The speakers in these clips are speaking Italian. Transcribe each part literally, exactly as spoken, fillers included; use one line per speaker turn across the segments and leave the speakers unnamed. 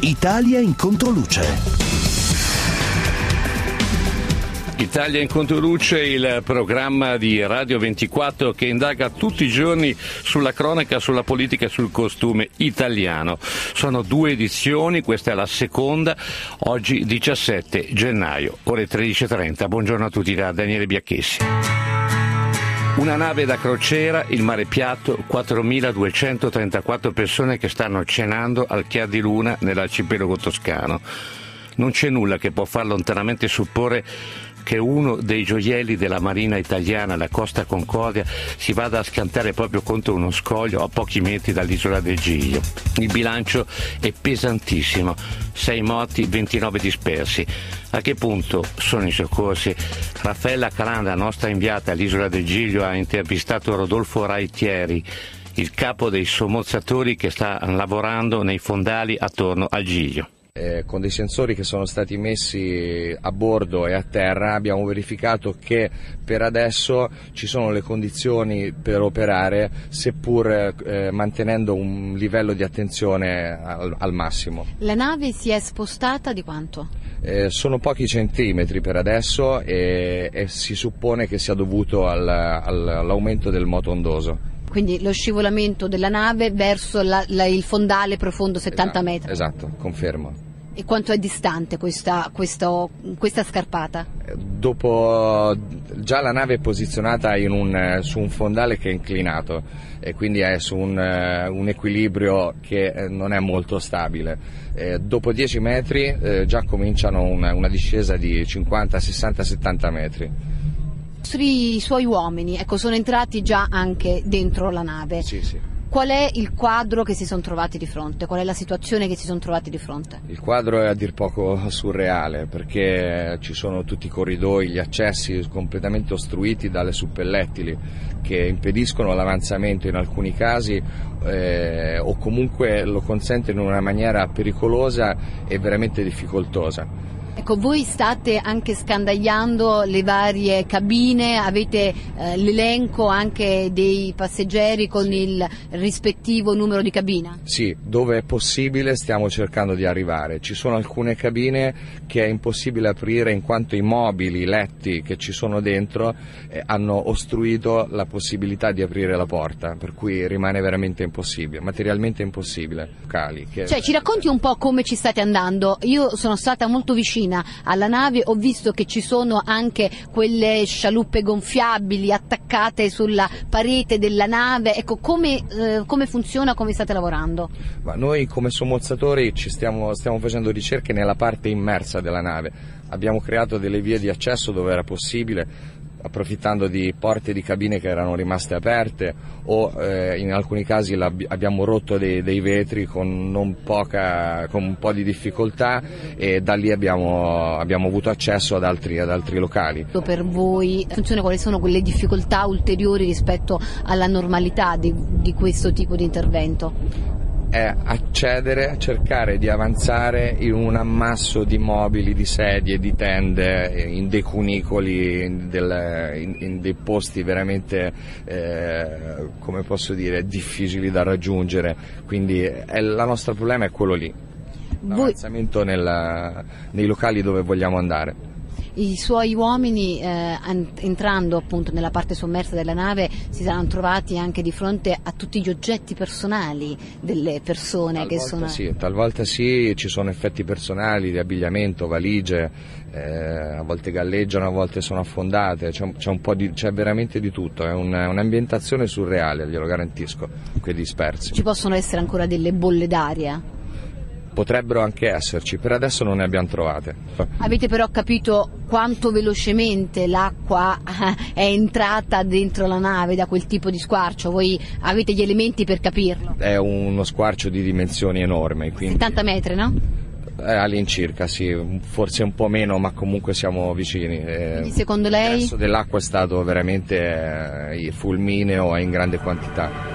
Italia in controluce.
Italia in controluce, il programma di Radio ventiquattro che indaga tutti i giorni sulla cronaca, sulla politica e sul costume italiano. Sono due edizioni, questa è la seconda, oggi diciassette gennaio, ore tredici e trenta. Buongiorno a tutti da Daniele Biacchessi. Una nave da crociera, il Mare Piatto, quattromiladuecentotrentaquattro persone che stanno cenando al Chiar di Luna nell'arcipelago toscano. Non c'è nulla che può far lontanamente supporre che uno dei gioielli della Marina italiana, la Costa Concordia, si vada a schiantare proprio contro uno scoglio a pochi metri dall'isola del Giglio. Il bilancio è pesantissimo, sei morti, ventinove dispersi. A che punto sono i soccorsi? Raffaella Calanda, nostra inviata all'isola del Giglio, ha intervistato Rodolfo Raitieri, il capo dei sommozzatori che sta lavorando nei fondali attorno al Giglio.
Eh, con dei sensori che sono stati messi a bordo e a terra abbiamo verificato che per adesso ci sono le condizioni per operare, seppur eh, mantenendo un livello di attenzione al, al massimo.
La nave si è spostata di quanto?
Eh, sono pochi centimetri per adesso e, e si suppone che sia dovuto al, al, all'aumento del moto ondoso.
Quindi lo scivolamento della nave verso la, la, il fondale profondo settanta
esatto,
metri.
Esatto, confermo.
E quanto è distante questa, questa, questa scarpata?
Dopo, già la nave è posizionata in un, su un fondale che è inclinato e quindi è su un, un equilibrio che non è molto stabile. E dopo dieci metri eh, già cominciano una, una discesa di cinquanta, sessanta, settanta metri.
I suoi uomini, ecco, sono entrati già anche dentro la nave.
Sì, sì.
Qual è il quadro che si sono trovati di fronte? Qual è la situazione che si sono trovati di fronte?
Il quadro è a dir poco surreale, perché ci sono tutti i corridoi, gli accessi completamente ostruiti dalle suppellettili che impediscono l'avanzamento in alcuni casi eh, o comunque lo consentono in una maniera pericolosa e veramente difficoltosa.
Ecco, voi state anche scandagliando le varie cabine, avete eh, l'elenco anche dei passeggeri con sì. il rispettivo numero di cabina?
Sì, dove è possibile stiamo cercando di arrivare. Ci sono alcune cabine che è impossibile aprire in quanto i mobili, i letti che ci sono dentro eh, hanno ostruito la possibilità di aprire la porta, per cui rimane veramente impossibile, materialmente impossibile. Locali, che...
Cioè, ci racconti un po' come ci state andando? Io sono stata molto vicina alla nave, ho visto che ci sono anche quelle scialuppe gonfiabili attaccate sulla parete della nave, ecco come, eh, come funziona, come state lavorando?
Ma noi come sommozzatori ci stiamo, stiamo facendo ricerche nella parte immersa della nave, abbiamo creato delle vie di accesso dove era possibile, approfittando di porte di cabine che erano rimaste aperte o eh, in alcuni casi abbiamo rotto dei, dei vetri con, non poca, con un po' di difficoltà e da lì abbiamo, abbiamo avuto accesso ad altri, ad altri locali.
Per voi funziona, quali sono quelle difficoltà ulteriori rispetto alla normalità di, di questo tipo di intervento?
È accedere, cercare di avanzare in un ammasso di mobili, di sedie, di tende, in dei cunicoli, in, del, in, in dei posti veramente, eh, come posso dire, difficili da raggiungere, quindi è, il nostro problema è quello lì, l'avanzamento nella, nei locali dove vogliamo andare.
I suoi uomini eh, entrando appunto nella parte sommersa della nave si saranno trovati anche di fronte a tutti gli oggetti personali delle persone
talvolta
che sono...
Sì, talvolta sì, ci sono effetti personali di abbigliamento, valigie, eh, a volte galleggiano, a volte sono affondate, c'è, c'è, un po' di, c'è veramente di tutto, è un, un'ambientazione surreale, glielo garantisco, quei dispersi.
Ci possono essere ancora delle bolle d'aria?
Potrebbero anche esserci, per adesso non ne abbiamo trovate.
Avete però capito quanto velocemente l'acqua è entrata dentro la nave da quel tipo di squarcio? Voi avete gli elementi per capirlo?
È uno squarcio di dimensioni enormi. Quindi...
settanta metri, no?
Eh, all'incirca, sì, forse un po' meno, ma comunque siamo vicini. Eh,
Quindi secondo lei?
Il resto dell'acqua è stato veramente eh, fulmineo e in grande quantità.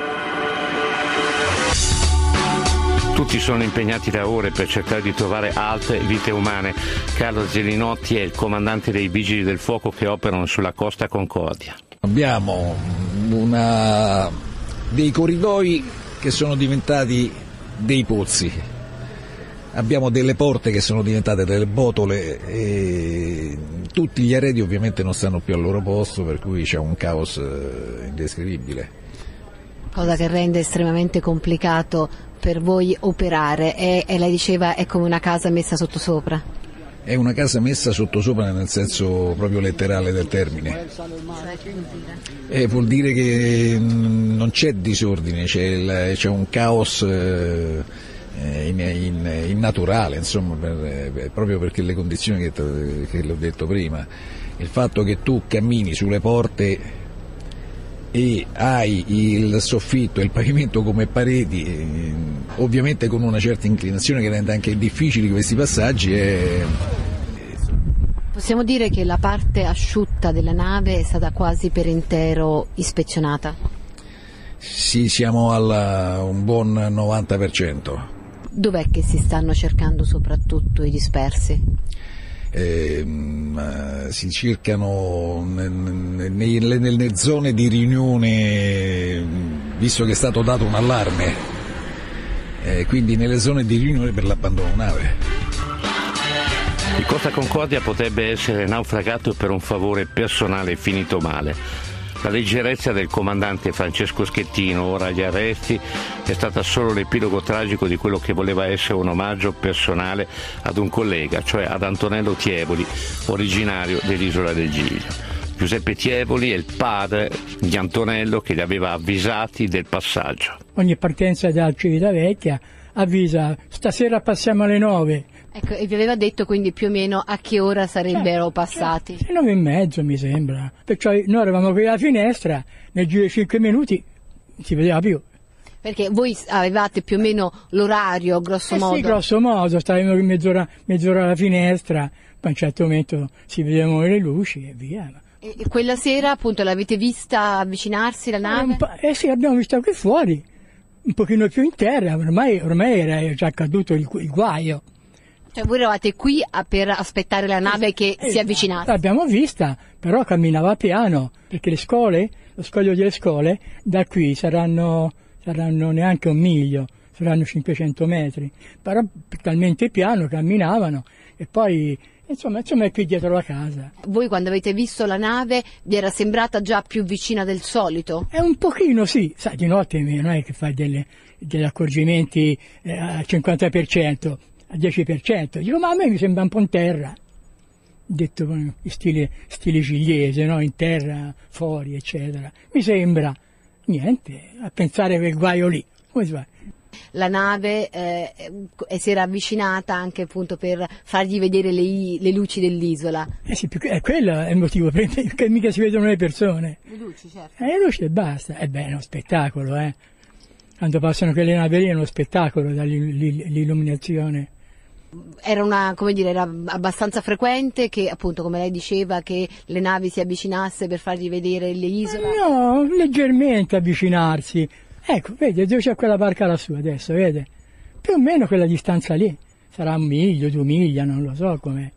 Tutti sono impegnati da ore per cercare di trovare altre vite umane. Carlo Zelinotti è il comandante dei Vigili del Fuoco che operano sulla Costa Concordia.
Abbiamo una... dei corridoi che sono diventati dei pozzi, abbiamo delle porte che sono diventate delle botole e tutti gli arredi ovviamente non stanno più al loro posto, per cui c'è un caos indescrivibile.
Cosa che rende estremamente complicato per voi operare e, e lei diceva è come una casa messa sottosopra.
È una casa messa sottosopra nel senso proprio letterale del termine. E vuol dire che non c'è disordine, c'è, il, c'è un caos eh, in, in, innaturale, insomma, per, per, proprio perché le condizioni che, che l'ho detto prima, il fatto che tu cammini sulle porte e hai il soffitto e il pavimento come pareti, eh, ovviamente con una certa inclinazione che rende anche difficili questi passaggi. E...
Possiamo dire che la parte asciutta della nave è stata quasi per intero ispezionata?
Sì, siamo a un buon novanta per cento.
Dov'è che si stanno cercando soprattutto i dispersi?
Eh, si cercano nelle, nelle zone di riunione, visto che è stato dato un allarme, eh, quindi nelle zone di riunione per l'abbandono nave.
Il Costa Concordia potrebbe essere naufragato per un favore personale finito male. La leggerezza del comandante Francesco Schettino, ora agli arresti, è stata solo l'epilogo tragico di quello che voleva essere un omaggio personale ad un collega, cioè ad Antonello Tievoli, originario dell'isola del Giglio. Giuseppe Tievoli è il padre di Antonello che li aveva avvisati del passaggio.
Ogni partenza da Civitavecchia avvisa: stasera passiamo alle nove.
Ecco, e vi aveva detto quindi più o meno a che ora sarebbero
certo,
passati?
Certo, nove e mezzo mi sembra. Perciò noi eravamo qui alla finestra, nel giro di cinque minuti non si vedeva più.
Perché voi avevate più o meno l'orario, grosso
eh
modo?
Sì, grosso modo, stavamo mezz'ora, mezz'ora alla finestra, poi a un certo momento si vedevano le luci e via.
E, e quella sera appunto l'avete vista avvicinarsi la nave?
Eh sì, l'abbiamo vista qui fuori, un pochino più in terra, ormai, ormai era già accaduto il, il guaio.
Cioè voi eravate qui a, per aspettare la nave che
eh,
si avvicinasse?
L'abbiamo vista, però camminava piano, perché le scole, lo scoglio delle scole, da qui saranno, saranno neanche un miglio, saranno cinquecento metri, però talmente piano camminavano e poi insomma, insomma è qui dietro la casa.
Voi quando avete visto la nave vi era sembrata già più vicina del solito?
È un pochino sì, sai, di notte non è che fai delle, degli accorgimenti eh, al cinquanta per cento, al dieci per cento, dico ma a me mi sembra un po' in terra, detto in stile, stile gigliese, no? In terra, fuori, eccetera, mi sembra, niente, a pensare quel guaio lì, come si fa?
La nave eh, si era avvicinata anche appunto per fargli vedere le, le luci dell'isola.
Eh sì, eh, quello è il motivo, perché mica si vedono le persone.
Le luci, certo.
Eh, le luci e basta, e beh, è uno spettacolo, eh. Quando passano quelle navi lì è uno spettacolo dall'illuminazione.
Era una, come dire, era abbastanza frequente che appunto, come lei diceva, che le navi si avvicinasse per fargli vedere le isole?
No, leggermente avvicinarsi. Ecco, vede, dove c'è quella barca lassù adesso, vede? Più o meno quella distanza lì. Sarà un miglio, due miglia, non lo so com'è.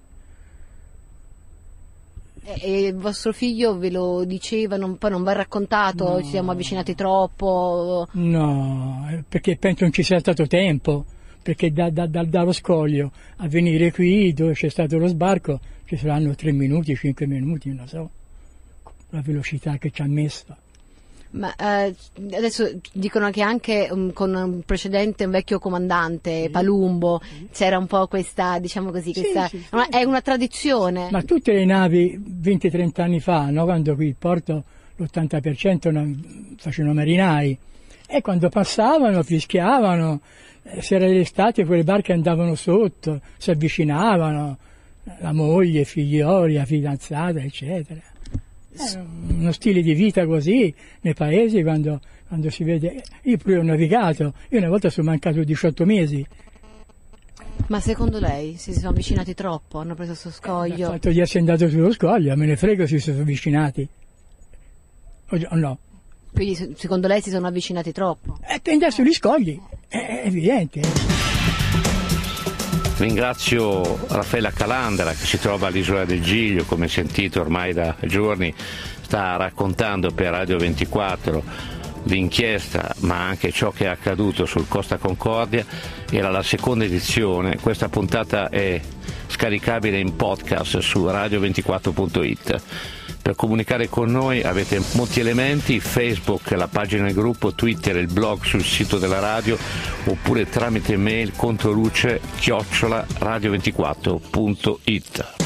E il vostro figlio ve lo diceva, non, poi non vi ha raccontato, no, ci siamo avvicinati troppo?
No, perché penso non ci sia stato tempo, perché da, da, da, dallo scoglio a venire qui dove c'è stato lo sbarco ci saranno tre minuti, cinque minuti, non so, la velocità che ci ha messo.
Ma eh, adesso dicono che anche um, con un precedente, un vecchio comandante, sì, Palumbo, sì, c'era un po' questa, diciamo così, questa, sì, sì, sì. È una tradizione.
Ma tutte le navi venti trenta anni fa, no, quando qui il porto l'ottanta per cento facevano marinai, e quando passavano fischiavano, eh, se era l'estate quelle barche andavano sotto, si avvicinavano, la moglie, figlioli, la fidanzata, eccetera. È uno stile di vita così nei paesi, quando, quando si vede. Io pure ho navigato, io una volta sono mancato diciotto mesi.
Ma secondo lei si sono avvicinati troppo? Hanno preso questo scoglio?
Il fatto di essere andato sullo scoglio, me ne frego se si sono avvicinati o no.
Quindi secondo lei si sono avvicinati troppo?
E per andare sugli scogli, è evidente.
Ringrazio Raffaella Calandra che si trova all'isola del Giglio, come sentito ormai da giorni sta raccontando per Radio ventiquattro l'inchiesta, ma anche ciò che è accaduto sul Costa Concordia. Era la seconda edizione. Questa puntata è scaricabile in podcast su radio ventiquattro punto it. Per comunicare con noi avete molti elementi: Facebook, la pagina del gruppo, Twitter, il blog sul sito della radio, oppure tramite mail controluce chiocciola radio ventiquattro punto it.